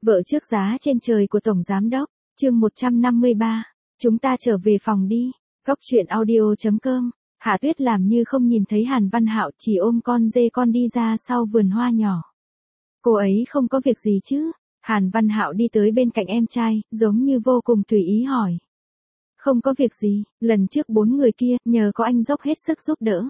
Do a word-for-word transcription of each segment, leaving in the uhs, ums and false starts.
Vợ trước giá trên trời của Tổng Giám Đốc, chương một trăm năm mươi ba. Chúng ta trở về phòng đi. Góc truyện audio chấm com. Hạ Tuyết làm như không nhìn thấy Hàn Văn Hạo, chỉ ôm con dê con đi ra sau vườn hoa nhỏ. Cô ấy không có việc gì chứ? Hàn Văn Hạo đi tới bên cạnh em trai, giống như vô cùng tùy ý hỏi. Không có việc gì, lần trước bốn người kia, nhờ có anh dốc hết sức giúp đỡ,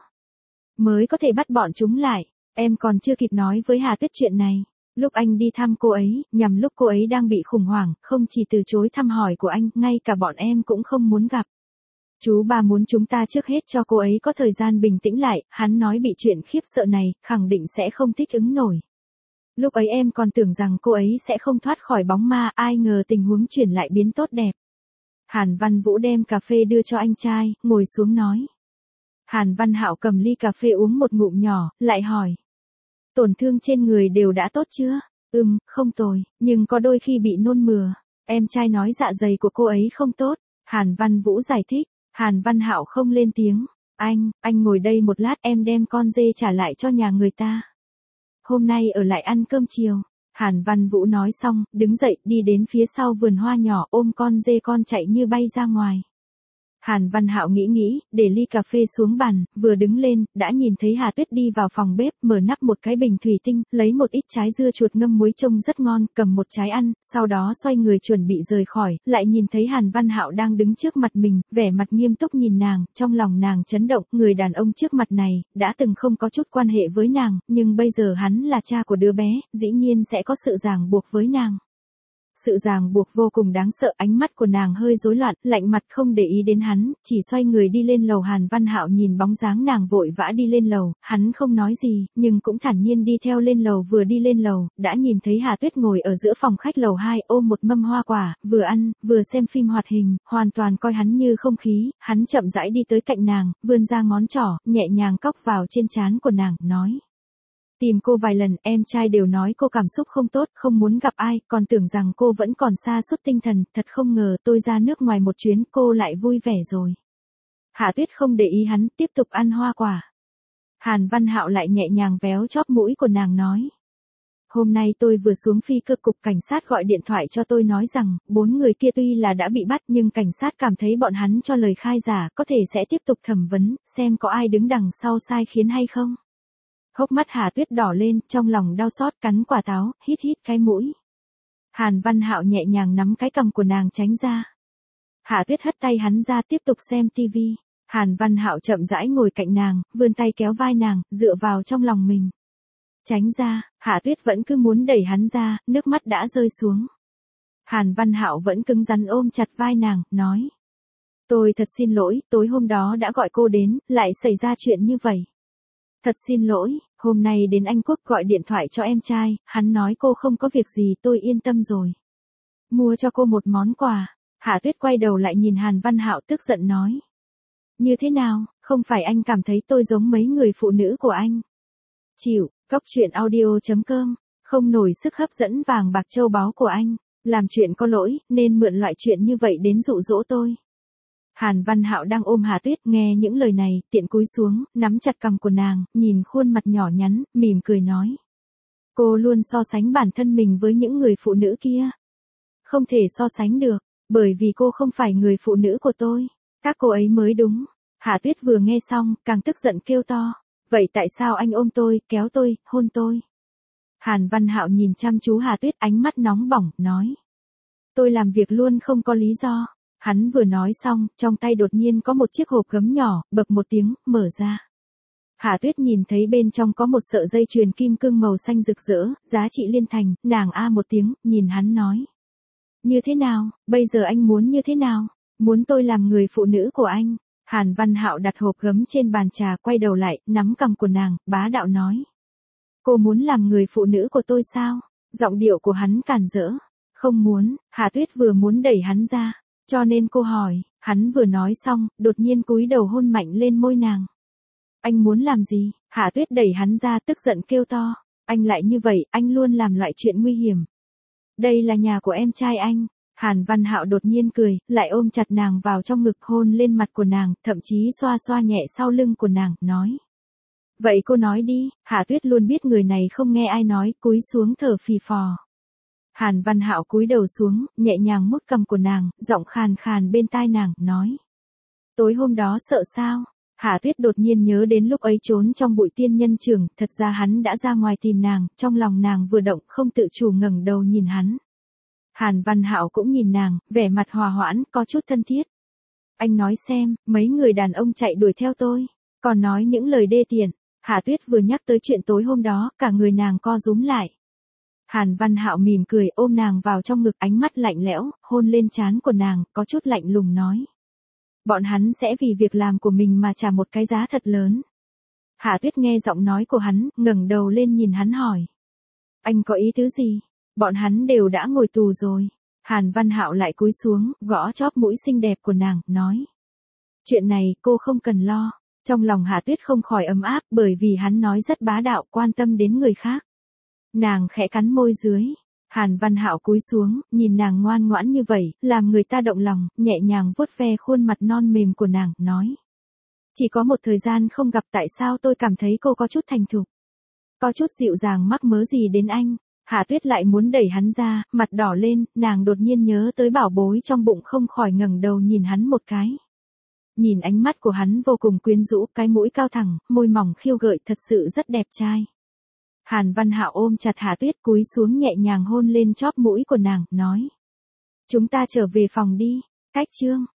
mới có thể bắt bọn chúng lại. Em còn chưa kịp nói với Hà Tuyết chuyện này. Lúc anh đi thăm cô ấy, nhằm lúc cô ấy đang bị khủng hoảng, không chỉ từ chối thăm hỏi của anh, ngay cả bọn em cũng không muốn gặp. Chú ba muốn chúng ta trước hết cho cô ấy có thời gian bình tĩnh lại, hắn nói bị chuyện khiếp sợ này, khẳng định sẽ không thích ứng nổi. Lúc ấy em còn tưởng rằng cô ấy sẽ không thoát khỏi bóng ma, ai ngờ tình huống chuyển lại biến tốt đẹp. Hàn Văn Vũ đem cà phê đưa cho anh trai, ngồi xuống nói. Hàn Văn Hạo cầm ly cà phê uống một ngụm nhỏ, lại hỏi. Tổn thương trên người đều đã tốt chưa? Ừm, không tồi, nhưng có đôi khi bị nôn mửa. Em trai nói dạ dày của cô ấy không tốt. Hàn Văn Vũ giải thích. Hàn Văn Hạo không lên tiếng. Anh, anh ngồi đây một lát, em đem con dê trả lại cho nhà người ta. Hôm nay ở lại ăn cơm chiều. Hàn Văn Vũ nói xong, đứng dậy, đi đến phía sau vườn hoa nhỏ, ôm con dê con chạy như bay ra ngoài. Hàn Văn Hạo nghĩ nghĩ, để ly cà phê xuống bàn, vừa đứng lên, đã nhìn thấy Hà Tuyết đi vào phòng bếp, mở nắp một cái bình thủy tinh, lấy một ít trái dưa chuột ngâm muối trông rất ngon, cầm một trái ăn, sau đó xoay người chuẩn bị rời khỏi, lại nhìn thấy Hàn Văn Hạo đang đứng trước mặt mình, vẻ mặt nghiêm túc nhìn nàng, trong lòng nàng chấn động, người đàn ông trước mặt này, đã từng không có chút quan hệ với nàng, nhưng bây giờ hắn là cha của đứa bé, dĩ nhiên sẽ có sự ràng buộc với nàng. Sự ràng buộc vô cùng đáng sợ, ánh mắt của nàng hơi rối loạn, lạnh mặt không để ý đến hắn, chỉ xoay người đi lên lầu. Hàn Văn Hạo nhìn bóng dáng nàng vội vã đi lên lầu, hắn không nói gì, nhưng cũng thản nhiên đi theo lên lầu. Vừa đi lên lầu, đã nhìn thấy Hà Tuyết ngồi ở giữa phòng khách lầu hai, ôm một mâm hoa quả, vừa ăn, vừa xem phim hoạt hình, hoàn toàn coi hắn như không khí. Hắn chậm rãi đi tới cạnh nàng, vươn ra ngón trỏ, nhẹ nhàng cóc vào trên trán của nàng, nói. Tìm cô vài lần, em trai đều nói cô cảm xúc không tốt, không muốn gặp ai, còn tưởng rằng cô vẫn còn sa sút tinh thần, thật không ngờ tôi ra nước ngoài một chuyến, cô lại vui vẻ rồi. Hạ Tuyết không để ý hắn, tiếp tục ăn hoa quả. Hàn Văn Hạo lại nhẹ nhàng véo chóp mũi của nàng nói. Hôm nay tôi vừa xuống phi cơ, cục cảnh sát gọi điện thoại cho tôi nói rằng, bốn người kia tuy là đã bị bắt nhưng cảnh sát cảm thấy bọn hắn cho lời khai giả, có thể sẽ tiếp tục thẩm vấn, xem có ai đứng đằng sau sai khiến hay không. Hốc mắt Hà Tuyết đỏ lên, trong lòng đau xót, cắn quả táo, hít hít cái mũi. Hàn Văn Hạo nhẹ nhàng nắm cái cằm của nàng tránh ra. Hà Tuyết hất tay hắn ra, tiếp tục xem tivi. Hàn Văn Hạo chậm rãi ngồi cạnh nàng, vươn tay kéo vai nàng, dựa vào trong lòng mình. Tránh ra, Hà Tuyết vẫn cứ muốn đẩy hắn ra, nước mắt đã rơi xuống. Hàn Văn Hạo vẫn cứng rắn ôm chặt vai nàng, nói. Tôi thật xin lỗi, tối hôm đó đã gọi cô đến, lại xảy ra chuyện như vậy. Thật xin lỗi, hôm nay đến Anh Quốc gọi điện thoại cho em trai, hắn nói cô không có việc gì, tôi yên tâm rồi. Mua cho cô một món quà. Hạ Tuyết quay đầu lại nhìn Hàn Văn Hạo, tức giận nói. Như thế nào, không phải anh cảm thấy tôi giống mấy người phụ nữ của anh? Chịu, góc truyện audio chấm com, không nổi sức hấp dẫn vàng bạc châu báu của anh, làm chuyện có lỗi, nên mượn loại chuyện như vậy đến dụ dỗ tôi. Hàn Văn Hạo đang ôm Hà Tuyết, nghe những lời này, tiện cúi xuống, nắm chặt cằm của nàng, nhìn khuôn mặt nhỏ nhắn, mỉm cười nói. Cô luôn so sánh bản thân mình với những người phụ nữ kia. Không thể so sánh được, bởi vì cô không phải người phụ nữ của tôi. Các cô ấy mới đúng. Hà Tuyết vừa nghe xong, càng tức giận kêu to. Vậy tại sao anh ôm tôi, kéo tôi, hôn tôi? Hàn Văn Hạo nhìn chăm chú Hà Tuyết, ánh mắt nóng bỏng, nói. Tôi làm việc luôn không có lý do. Hắn vừa nói xong, trong tay đột nhiên có một chiếc hộp gấm nhỏ, bập một tiếng, mở ra. Hạ Tuyết nhìn thấy bên trong có một sợi dây chuyền kim cương màu xanh rực rỡ, giá trị liên thành, nàng a một tiếng, nhìn hắn nói. Như thế nào, bây giờ anh muốn như thế nào? Muốn tôi làm người phụ nữ của anh? Hàn Văn Hạo đặt hộp gấm trên bàn trà, quay đầu lại, nắm cằm của nàng, bá đạo nói. Cô muốn làm người phụ nữ của tôi sao? Giọng điệu của hắn càn rỡ. Không muốn, Hạ Tuyết vừa muốn đẩy hắn ra. Cho nên cô hỏi, hắn vừa nói xong, đột nhiên cúi đầu hôn mạnh lên môi nàng. Anh muốn làm gì? Hạ Tuyết đẩy hắn ra, tức giận kêu to. Anh lại như vậy, anh luôn làm loại chuyện nguy hiểm. Đây là nhà của em trai anh. Hàn Văn Hạo đột nhiên cười, lại ôm chặt nàng vào trong ngực, hôn lên mặt của nàng, thậm chí xoa xoa nhẹ sau lưng của nàng, nói. Vậy cô nói đi. Hạ Tuyết luôn biết người này không nghe ai nói, cúi xuống thở phì phò. Hàn Văn Hạo cúi đầu xuống, nhẹ nhàng mút cằm của nàng, giọng khàn khàn bên tai nàng, nói. Tối hôm đó sợ sao? Hạ Tuyết đột nhiên nhớ đến lúc ấy trốn trong bụi tiên nhân trường, thật ra hắn đã ra ngoài tìm nàng, trong lòng nàng vừa động không tự chủ ngẩng đầu nhìn hắn. Hàn Văn Hạo cũng nhìn nàng, vẻ mặt hòa hoãn, có chút thân thiết. Anh nói xem, mấy người đàn ông chạy đuổi theo tôi, còn nói những lời đê tiện. Hạ Tuyết vừa nhắc tới chuyện tối hôm đó, cả người nàng co rúm lại. Hàn Văn Hạo mỉm cười ôm nàng vào trong ngực, ánh mắt lạnh lẽo, hôn lên trán của nàng, có chút lạnh lùng nói. Bọn hắn sẽ vì việc làm của mình mà trả một cái giá thật lớn. Hạ Tuyết nghe giọng nói của hắn, ngẩng đầu lên nhìn hắn hỏi. Anh có ý tứ gì? Bọn hắn đều đã ngồi tù rồi. Hàn Văn Hạo lại cúi xuống, gõ chóp mũi xinh đẹp của nàng, nói. Chuyện này cô không cần lo. Trong lòng Hạ Tuyết không khỏi ấm áp bởi vì hắn nói rất bá đạo, quan tâm đến người khác. Nàng khẽ cắn môi dưới. Hàn Văn Hạo cúi xuống, nhìn nàng ngoan ngoãn như vậy, làm người ta động lòng, nhẹ nhàng vuốt ve khuôn mặt non mềm của nàng, nói. Chỉ có một thời gian không gặp, tại sao tôi cảm thấy cô có chút thành thục. Có chút dịu dàng mắc mớ gì đến anh. Hạ Tuyết lại muốn đẩy hắn ra, mặt đỏ lên, nàng đột nhiên nhớ tới bảo bối trong bụng không khỏi ngẩng đầu nhìn hắn một cái. Nhìn ánh mắt của hắn vô cùng quyến rũ, cái mũi cao thẳng, môi mỏng khiêu gợi, thật sự rất đẹp trai. Hàn Văn Hạo ôm chặt Hạ Tuyết, cúi xuống nhẹ nhàng hôn lên chóp mũi của nàng, nói. Chúng ta trở về phòng đi. Cách chương